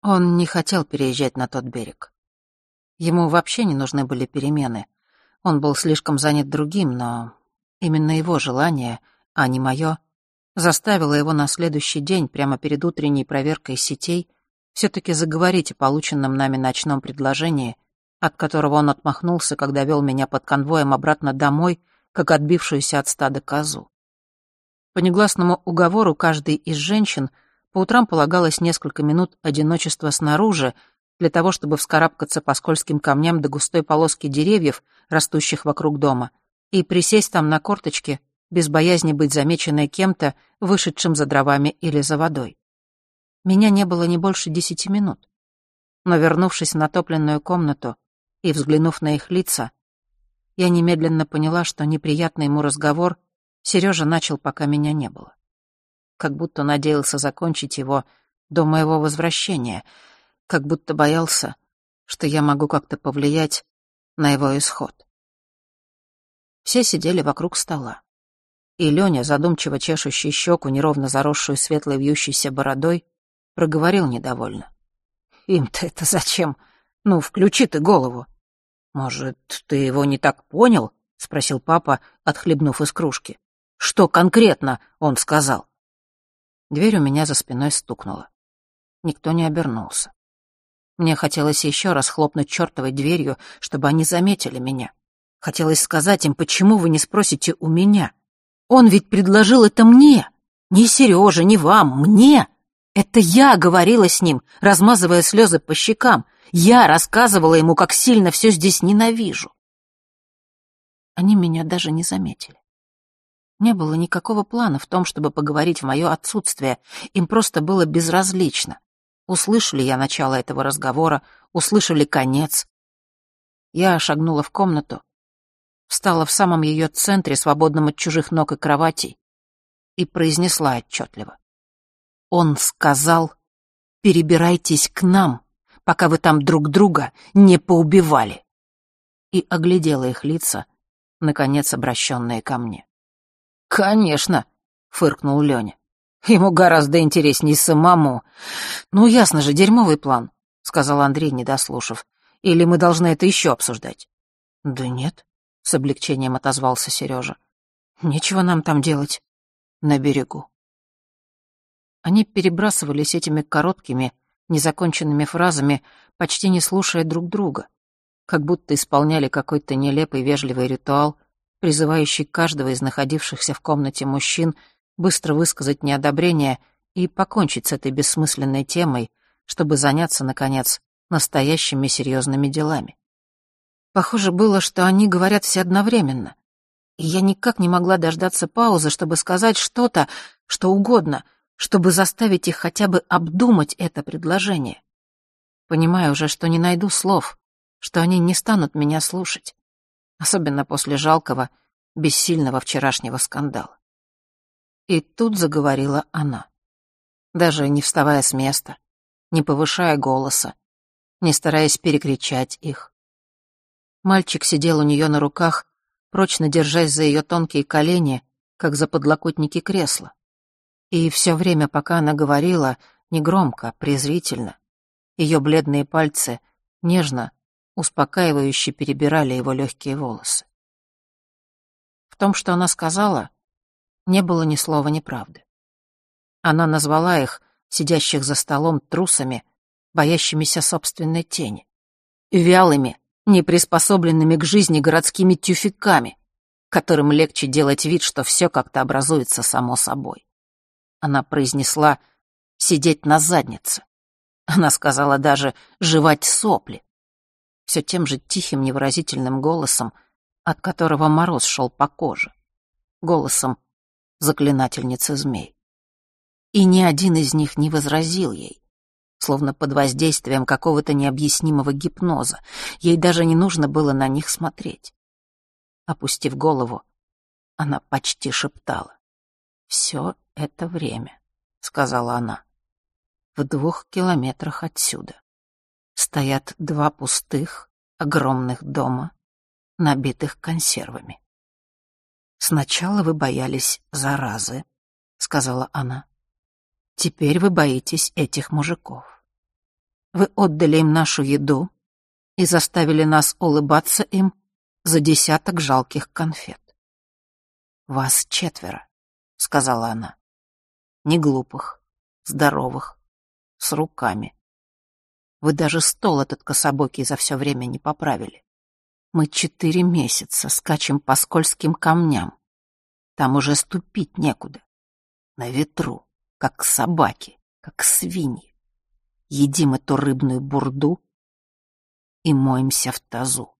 Он не хотел переезжать на тот берег. Ему вообще не нужны были перемены. Он был слишком занят другим, но именно его желание, а не мое, заставило его на следующий день, прямо перед утренней проверкой сетей, все-таки заговорить о полученном нами ночном предложении, от которого он отмахнулся, когда вел меня под конвоем обратно домой, как отбившуюся от стада козу. По негласному уговору каждой из женщин по утрам полагалось несколько минут одиночества снаружи для того, чтобы вскарабкаться по скользким камням до густой полоски деревьев, растущих вокруг дома, и присесть там на корточки, без боязни быть замеченной кем-то, вышедшим за дровами или за водой. Меня не было не больше 10 минут. Но, вернувшись в натопленную комнату и взглянув на их лица, я немедленно поняла, что неприятный ему разговор Сережа начал, пока меня не было. Как будто надеялся закончить его до моего возвращения, как будто боялся, что я могу как-то повлиять на его исход. Все сидели вокруг стола. И Лёня, задумчиво чешущий щеку, неровно заросшую светлой вьющейся бородой, проговорил недовольно. «Им-то это зачем? Ну, включи ты голову». «Может, ты его не так понял?» — спросил папа, отхлебнув из кружки. «Что конкретно он сказал?» Дверь у меня за спиной стукнула. Никто не обернулся. Мне хотелось еще раз хлопнуть чертовой дверью, чтобы они заметили меня. Хотелось сказать им, почему вы не спросите у меня? Он ведь предложил это мне. Не Сереже, не вам, мне. Это я говорила с ним, размазывая слезы по щекам. Я рассказывала ему, как сильно все здесь ненавижу. Они меня даже не заметили. Не было никакого плана в том, чтобы поговорить в мое отсутствие. Им просто было безразлично. Услышали я начало этого разговора, услышали конец. Я шагнула в комнату, встала в самом ее центре, свободном от чужих ног и кроватей, и произнесла отчетливо. Он сказал, перебирайтесь к нам, пока вы там друг друга не поубивали. И оглядела их лица, наконец обращенные ко мне. «Конечно», — фыркнул Лёня. «Ему гораздо интересней самому». «Ну, ясно же, дерьмовый план», — сказал Андрей, не дослушав. «Или мы должны это еще обсуждать?» «Да нет», — с облегчением отозвался Сережа. «Нечего нам там делать на берегу». Они перебрасывались этими короткими, незаконченными фразами, почти не слушая друг друга, как будто исполняли какой-то нелепый вежливый ритуал, призывающий каждого из находившихся в комнате мужчин быстро высказать неодобрение и покончить с этой бессмысленной темой, чтобы заняться, наконец, настоящими серьезными делами. Похоже было, что они говорят все одновременно, и я никак не могла дождаться паузы, чтобы сказать что-то, что угодно, чтобы заставить их хотя бы обдумать это предложение. Понимаю уже, что не найду слов, что они не станут меня слушать, особенно после жалкого, бессильного вчерашнего скандала. И тут заговорила она, даже не вставая с места, не повышая голоса, не стараясь перекричать их. Мальчик сидел у нее на руках, прочно держась за ее тонкие колени, как за подлокотники кресла. И все время, пока она говорила, негромко, презрительно, ее бледные пальцы нежно, успокаивающе перебирали его легкие волосы. В том, что она сказала, не было ни слова неправды. Она назвала их, сидящих за столом, трусами, боящимися собственной тени, вялыми, неприспособленными к жизни городскими тюфяками, которым легче делать вид, что все как-то образуется само собой. Она произнесла «сидеть на заднице». Она сказала даже «жевать сопли». Все тем же тихим невыразительным голосом, от которого мороз шел по коже. Голосом заклинательницы змей. И ни один из них не возразил ей, словно под воздействием какого-то необъяснимого гипноза. Ей даже не нужно было на них смотреть. Опустив голову, она почти шептала. «Все это время», — сказала она, — «в 2 километрах отсюда стоят 2 пустых, огромных дома, набитых консервами. Сначала вы боялись заразы», — сказала она. «Теперь вы боитесь этих мужиков. Вы отдали им нашу еду и заставили нас улыбаться им за 10 жалких конфет. «Вас 4», — сказала она. «Не глупых, здоровых, с руками. Вы даже стол этот кособокий за все время не поправили. Мы 4 месяца скачем по скользким камням. Там уже ступить некуда. На ветру, как собаки, как свиньи. Едим эту рыбную бурду и моемся в тазу».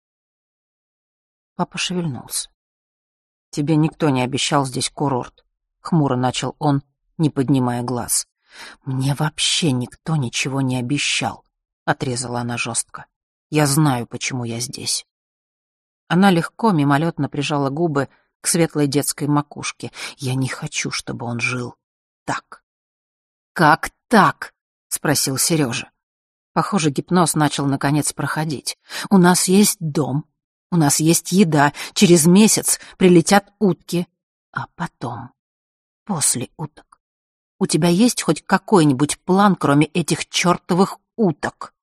Папа шевельнулся. «Тебе никто не обещал здесь курорт», — хмуро начал он, не поднимая глаз. «Мне вообще никто ничего не обещал», — отрезала она жестко. «Я знаю, почему я здесь». Она легко, мимолетно прижала губы к светлой детской макушке. «Я не хочу, чтобы он жил так». «Как так?» — спросил Сережа. Похоже, гипноз начал наконец проходить. «У нас есть дом, у нас есть еда, через месяц прилетят утки. А потом, после уток, у тебя есть хоть какой-нибудь план, кроме этих чертовых уток?»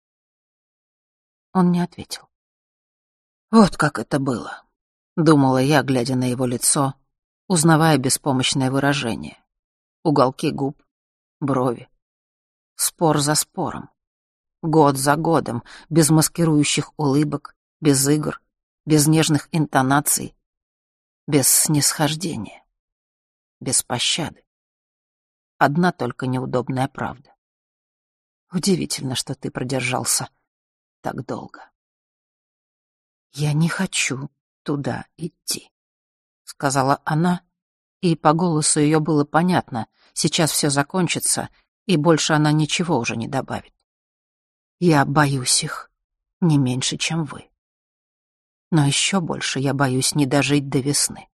Он не ответил. «Вот как это было», — думала я, глядя на его лицо, узнавая беспомощное выражение. Уголки губ, брови. Спор за спором. Год за годом, без маскирующих улыбок, без игр, без нежных интонаций, без снисхождения, без пощады. Одна только неудобная правда. Удивительно, что ты продержался так долго. «Я не хочу туда идти», — сказала она, и по голосу ее было понятно, сейчас все закончится, и больше она ничего уже не добавит. «Я боюсь их не меньше, чем вы. Но еще больше я боюсь не дожить до весны.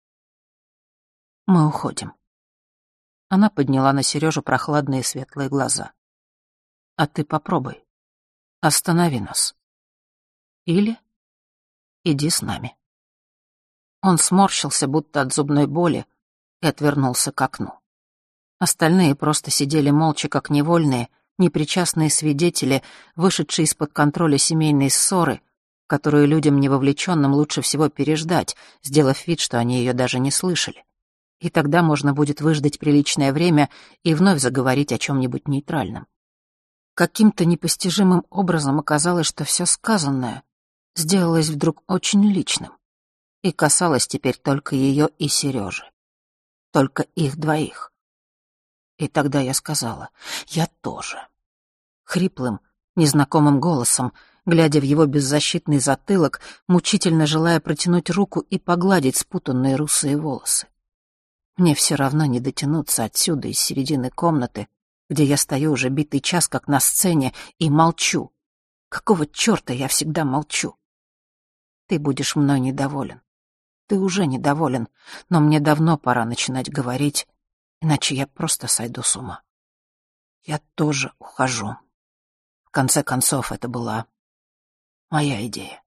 Мы уходим». Она подняла на Сережу прохладные светлые глаза. «А ты попробуй. Останови нас. Или иди с нами». Он сморщился, будто от зубной боли, и отвернулся к окну. Остальные просто сидели молча, как невольные, непричастные свидетели, вышедшие из-под контроля семейной ссоры, которую людям невовлеченным лучше всего переждать, сделав вид, что они ее даже не слышали. И тогда можно будет выждать приличное время и вновь заговорить о чем-нибудь нейтральном. Каким-то непостижимым образом оказалось, что все сказанное сделалось вдруг очень личным и касалось теперь только ее и Сережи. Только их двоих. И тогда я сказала: «Я тоже». Хриплым, незнакомым голосом, глядя в его беззащитный затылок, мучительно желая протянуть руку и погладить спутанные русые волосы. Мне все равно не дотянуться отсюда, из середины комнаты, где я стою уже битый час, как на сцене, и молчу. Какого черта я всегда молчу? Ты будешь мной недоволен. Ты уже недоволен, но мне давно пора начинать говорить, иначе я просто сойду с ума. Я тоже ухожу. В конце концов, это была моя идея.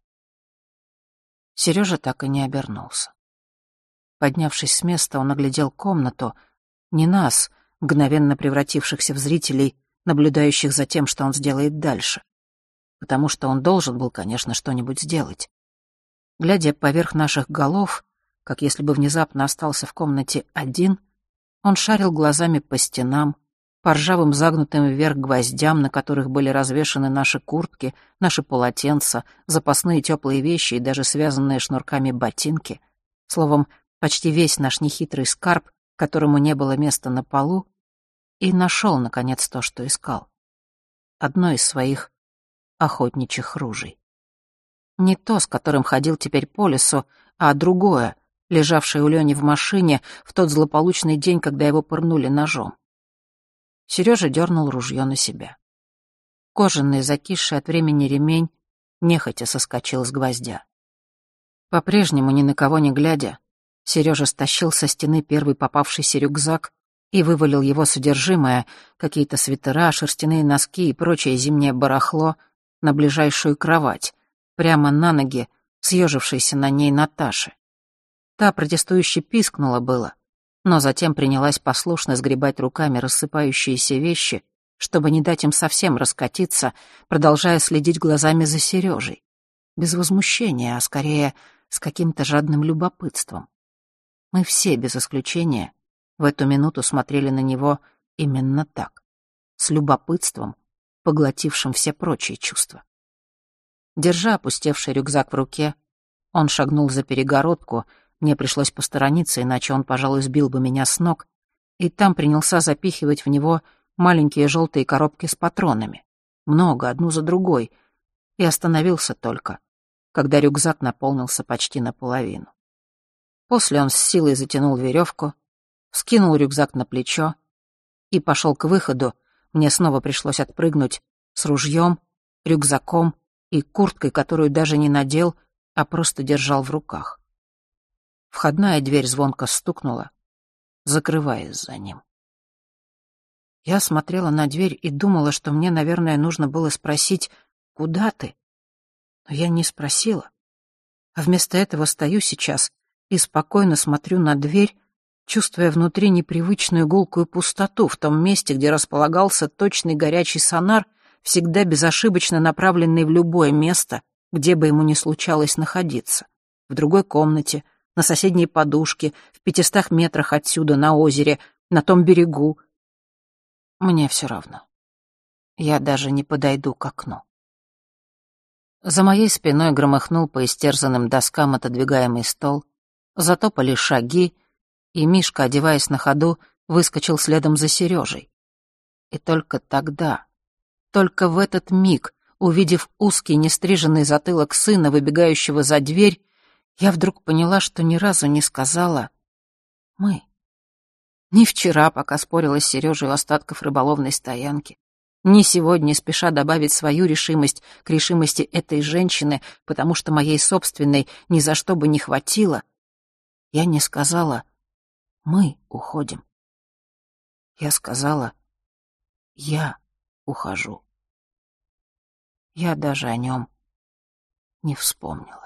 Сережа так и не обернулся. Поднявшись с места, он оглядел комнату, не нас, мгновенно превратившихся в зрителей, наблюдающих за тем, что он сделает дальше. Потому что он должен был, конечно, что-нибудь сделать. Глядя поверх наших голов, как если бы внезапно остался в комнате один, он шарил глазами по стенам, по ржавым загнутым вверх гвоздям, на которых были развешаны наши куртки, наши полотенца, запасные теплые вещи и даже связанные шнурками ботинки. Словом, почти весь наш нехитрый скарб, которому не было места на полу, и нашел, наконец, то, что искал. Одно из своих охотничьих ружей. Не то, с которым ходил теперь по лесу, а другое, лежавшее у Лёни в машине в тот злополучный день, когда его пырнули ножом. Сережа дернул ружье на себя. Кожаный, закисший от времени ремень нехотя соскочил с гвоздя. По-прежнему, ни на кого не глядя, Сережа стащил со стены первый попавшийся рюкзак и вывалил его содержимое, какие-то свитера, шерстяные носки и прочее зимнее барахло, на ближайшую кровать, прямо на ноги съежившейся на ней Наташи. Та протестующе пискнула было, но затем принялась послушно сгребать руками рассыпающиеся вещи чтобы не дать им совсем раскатиться, продолжая следить глазами за Сережей. Без возмущения, а скорее с каким-то жадным любопытством. Мы все, без исключения, в эту минуту смотрели на него именно так, с любопытством, поглотившим все прочие чувства. Держа опустевший рюкзак в руке, он шагнул за перегородку, мне пришлось посторониться, иначе он, пожалуй, сбил бы меня с ног, и там принялся запихивать в него маленькие желтые коробки с патронами. Много, одну за другой, и остановился только, когда рюкзак наполнился почти наполовину. После он с силой затянул веревку, вскинул рюкзак на плечо и пошел к выходу. Мне снова пришлось отпрыгнуть с ружьем, рюкзаком и курткой, которую даже не надел, а просто держал в руках. Входная дверь звонко стукнула, закрываясь за ним. Я смотрела на дверь и думала, что мне, наверное, нужно было спросить: «Куда ты?» Но я не спросила. А вместо этого стою сейчас и спокойно смотрю на дверь, чувствуя внутри непривычную гулкую пустоту в том месте, где располагался точный горячий сонар, всегда безошибочно направленный в любое место, где бы ему ни случалось находиться. В другой комнате, на соседней подушке, в 500 метрах отсюда, на озере, на том берегу. Мне все равно. Я даже не подойду к окну. За моей спиной громыхнул по истерзанным доскам отодвигаемый стол, затопали шаги, и Мишка, одеваясь на ходу, выскочил следом за Сережей. И только тогда, только в этот миг, увидев узкий нестриженный затылок сына, выбегающего за дверь, я вдруг поняла, что ни разу не сказала «мы». Ни вчера, пока спорила с Сережей у остатков рыболовной стоянки, ни сегодня, спеша добавить свою решимость к решимости этой женщины, потому что моей собственной ни за что бы не хватило, я не сказала «мы уходим». Я сказала «я ухожу». Я даже о нем не вспомнила.